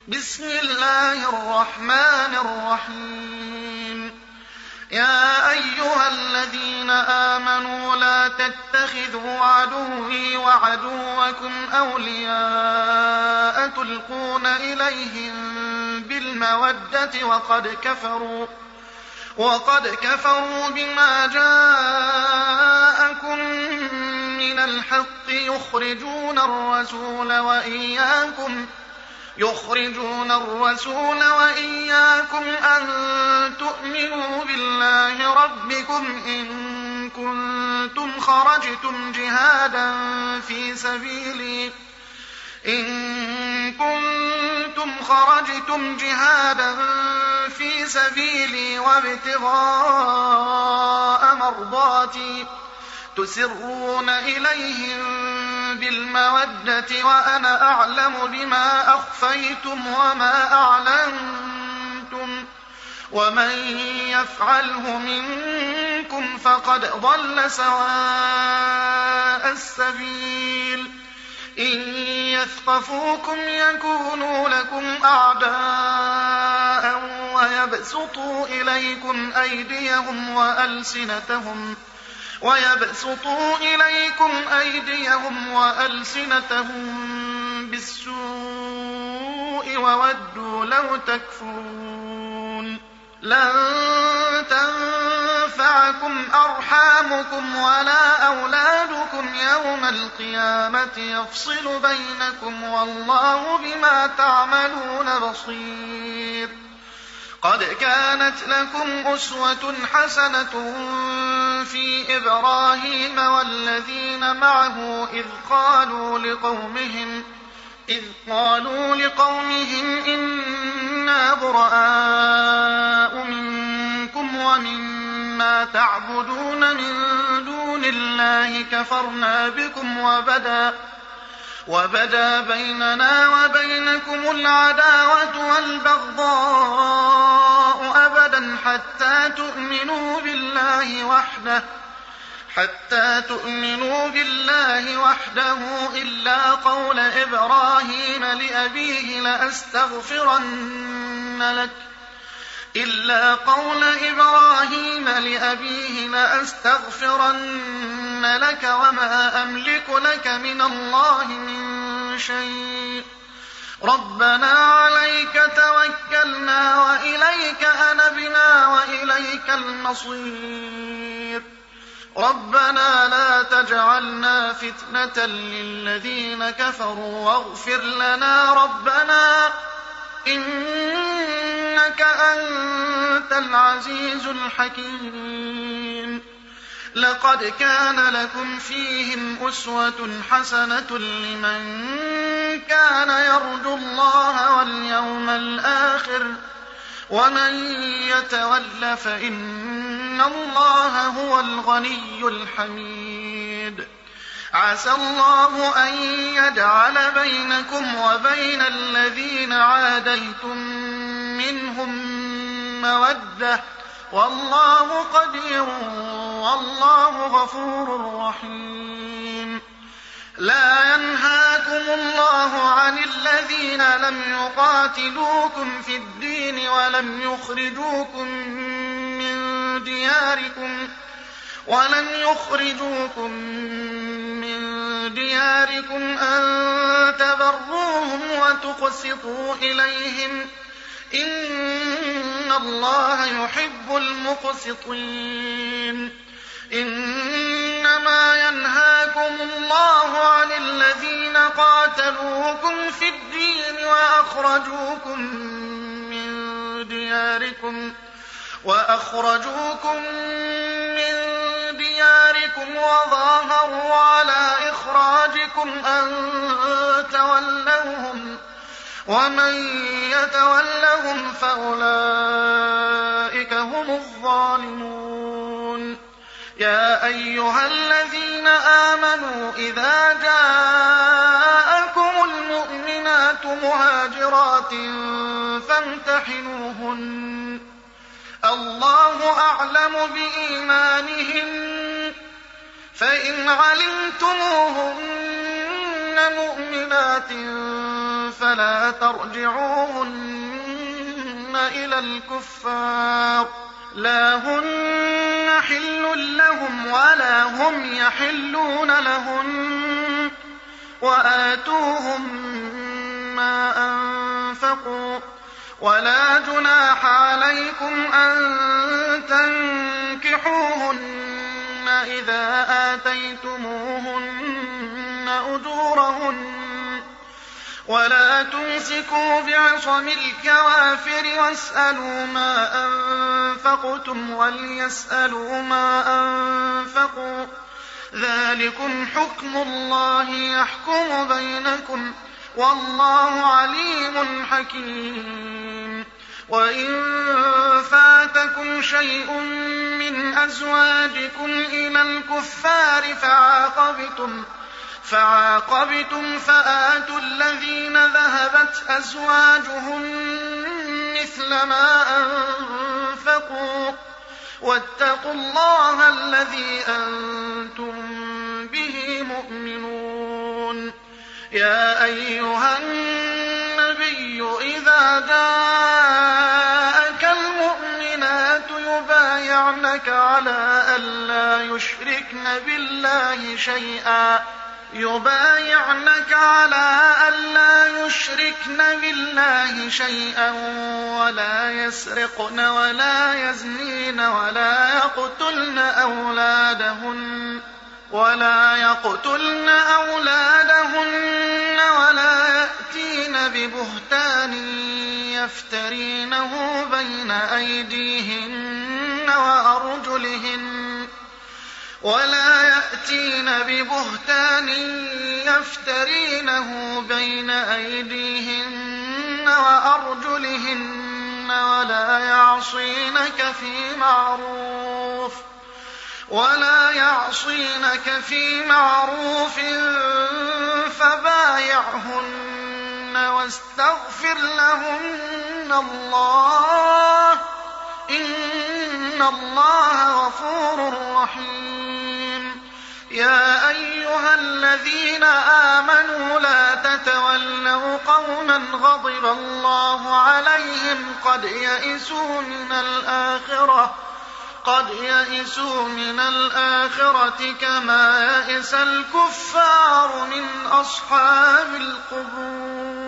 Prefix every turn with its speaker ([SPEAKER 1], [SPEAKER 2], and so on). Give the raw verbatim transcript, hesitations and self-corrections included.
[SPEAKER 1] بسم الله الرحمن الرحيم يا أيها الذين آمنوا لا تتخذوا عدوي وعدوكم أولياء تلقون إليهم بالمودة وقد كفروا وقد كفروا بما جاءكم من الحق يخرجون الرسول وإياكم يخرجون الرسول وإياكم أن تؤمنوا بالله ربكم إن كنتم خرجتم جهادا في سبيلي إن كنتم خرجتم جهادا في سبيلي وابتغاء مرضاتي تسرون إليهم بالمودة وأنا أعلم بما أخفيتم وما أعلنتم ومن يفعله منكم فقد ضل سواء السبيل إن يثقفوكم يكونوا لكم أعداء ويبسطوا إليكم أيديهم وألسنتهم ويبسطوا إليكم أيديهم وألسنتهم بالسوء وودوا لو تكفرون لن تنفعكم أرحامكم ولا أولادكم يوم القيامة يفصل بينكم والله بما تعملون بصير قد كانت لكم أسوة حسنة في إبراهيم والذين معه إذ قالوا لقومهم إذ قالوا لقومهم إنا براء منكم ومما تعبدون من دون الله كفرنا بكم وبدا وبدا بيننا وبينكم العداوة والبغضاء أبدا حتى تؤمنوا بالله وحده حتى تؤمنوا بالله وحده إلا قول إبراهيم لأبيه لأستغفرن لك إلا قول إبراهيم لأبيه لأستغفرن لك وما أملك لك من الله من شيء ربنا عليك توكلنا وإليك أنبنا وإليك المصير ربنا لا تجعلنا فتنة للذين كفروا واغفر لنا ربنا إنك أنت العزيز الحكيم لقد كان لكم فيهم أسوة حسنة لمن كان يرجو الله واليوم الآخر ومن يتول فإن الله هو الغني الحميد عسى الله أن يجعل بينكم وبين الذين عاديتم منهم مودة والله قدير والله غفور رحيم لا ينهاكم الله عن الذين لم يقاتلوكم في الدين ولم يخرجوكم من دياركم ولم يخرجوكم من دياركم أن تبروهم وتقسطوا إليهم إن الله يحب المقسطين إنما ينهاكم الله عن الذين قاتلوكم في الدين وأخرجوكم من دياركم وأخرجوكم من دياركم وظاهروا على إخراجكم أن تولوهم ومن يتولهم فأولئك هم الظالمون يا أيها الذين آمنوا إذا جاءكم المؤمنات مهاجرات فامتحنوهن الله أعلم بإيمانهن فإن علمتموهن مؤمنات فلا ترجعوهن إلى الكفار لا هن حل لهم ولا هم يحلون لهن وآتوهم ما أنفقوا ولا جناح عليكم أن تنكحوهن إذا آتيتموهن أجورهن ولا تمسكوا بعصم الكوافر واسألوا ما أنفقتم وليسألوا ما أنفقوا ذلكم حكم الله يحكم بينكم والله عليم حكيم. وإن فاتكم شيء من أزواجكم إلى الكفار فعاقبتم فعاقبتم فآتوا الذين ذهبت أزواجهم مثل ما أنفقوا واتقوا الله الذي أنتم به مؤمنون. يا أيها النبي إذا جاءك المؤمنات يبايعنك على ألا يشركن بالله شيئا يبايعنك على ألا يشركن بالله شيئا ولا يسرقن ولا يزنين ولا يقتلن أولادهن ولا يقتلن أولادهن ولا يأتين ببهتان يفترينه بين أيديهن وأرجلهن ولا يأتين ببهتان يفترينه بين أيديهن وأرجلهن ولا يعصينك في معروف ولا يعصينك في معروف فبايعهن واستغفر لهن الله إن الله غفور رحيم. يا أيها الذين آمنوا لا تتولوا قوما غضب الله عليهم قد يئسوا من الآخرة قد يئسوا من الآخرة كما يئس الكفار من أصحاب القبور.